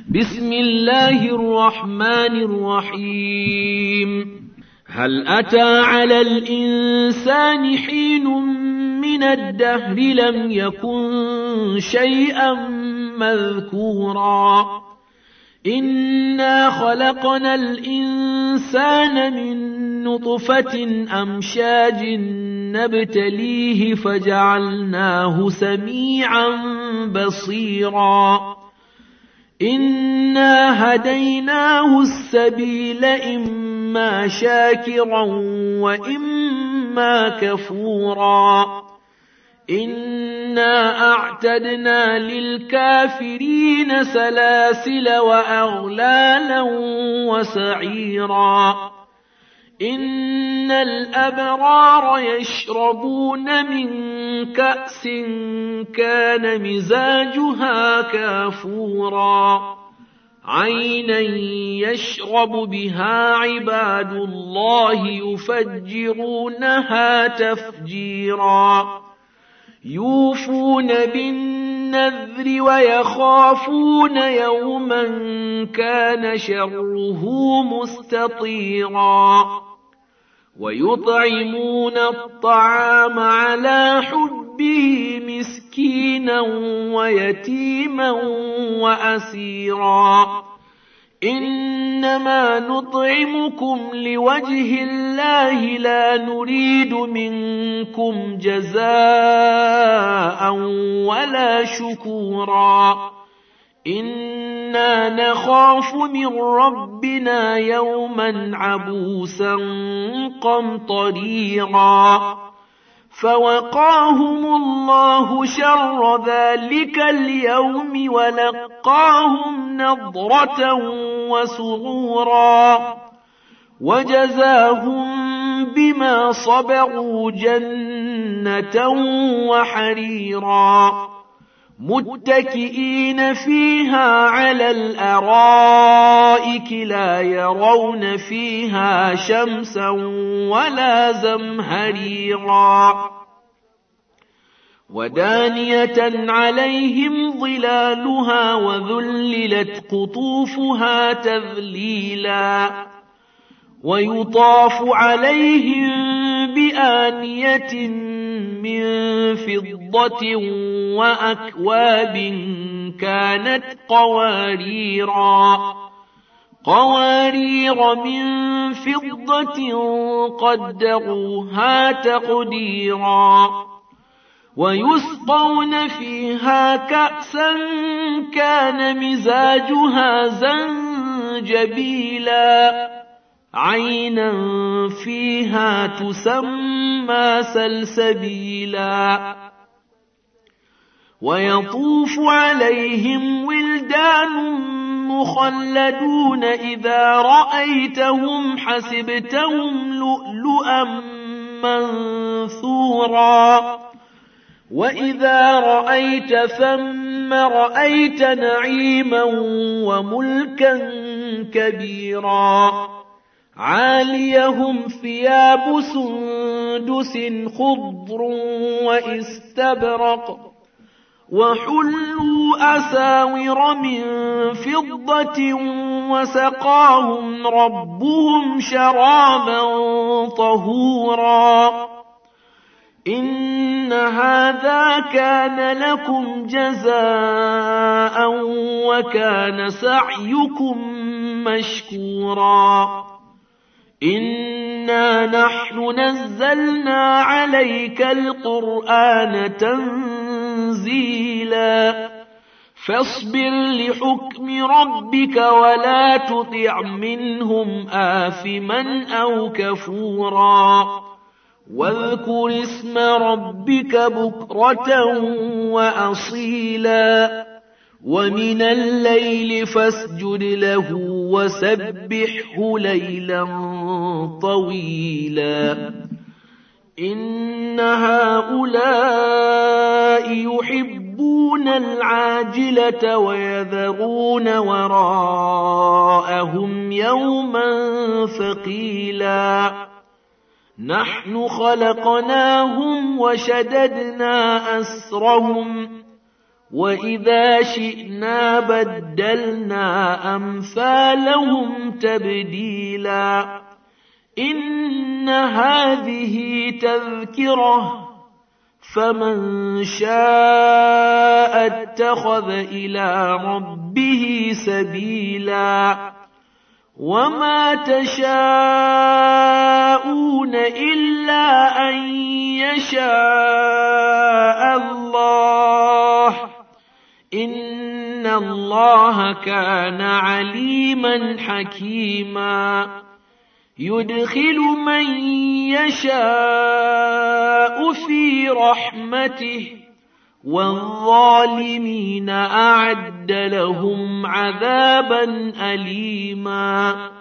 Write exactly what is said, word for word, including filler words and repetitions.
بسم الله الرحمن الرحيم هل أتى على الإنسان حين من الدهر لم يكن شيئا مذكورا إنا خلقنا الإنسان من نطفة أمشاج نبتليه فجعلناه سميعا بصيرا إنا هديناه السبيل إما شاكرا وإما كفورا إنا أعتدنا للكافرين سلاسل وأغلالا وسعيرا إن الأبرار يشربون من كأس كان مزاجها كافورا عينا يشرب بها عباد الله يفجرونها تفجيرا يوفون بالنذر ويخافون يوما كان شره مستطيرا ويطعمون الطعام على حبه مسكينا ويتيما وأسيرا إنما نطعمكم لوجه الله لا نريد منكم جزاء ولا شكورا إنا نخاف من ربنا يوما عبوسا قمطريرا فوقاهم الله شر ذلك اليوم ولقاهم نضرة وسرورا وجزاهم بما صبروا جنة وحريرا متكئين فيها على الأرائك لا يرون فيها شمسا ولا زمهريرا ودانية عليهم ظلالها وذللت قطوفها تذليلا ويطاف عليهم بآنية من فضة وأكواب كانت قواريرا قوارير من فضة قدروها تقديرا ويسقون فيها كأسا كان مزاجها زنجبيلا عينا فيها تسمى سلسبيلا ويطوف عليهم ولدان مخلدون إذا رأيتهم حسبتهم لؤلؤا منثورا وإذا رأيت ثم رأيت نعيما وملكا كبيرا عاليهم ثياب سندس خضر واستبرق وحلوا أساور من فضة وسقاهم ربهم شرابا طهورا إن هذا كان لكم جزاء وكان سعيكم مشكورا إنا نحن نزلنا عليك القرآن تنزيلا فاصبر لحكم ربك ولا تطع منهم آثما أو كفورا واذكر اسم ربك بكرة وأصيلا ومن الليل فاسجد له وسبحه ليلا طويلا إن هؤلاء يحبون العاجلة ويذرون وراءهم يوما ثقيلا نحن خلقناهم وشددنا أسرهم وإذا شئنا بدلنا أمثالهم تبديلا إن هذه تذكرة فمن شاء اتخذ إلى ربه سبيلا وما تشاءون إلا أن يشاء الله إن الله كان عليما حكيما يدخل من يشاء في رحمته والظالمين أعد لهم عذابا أليما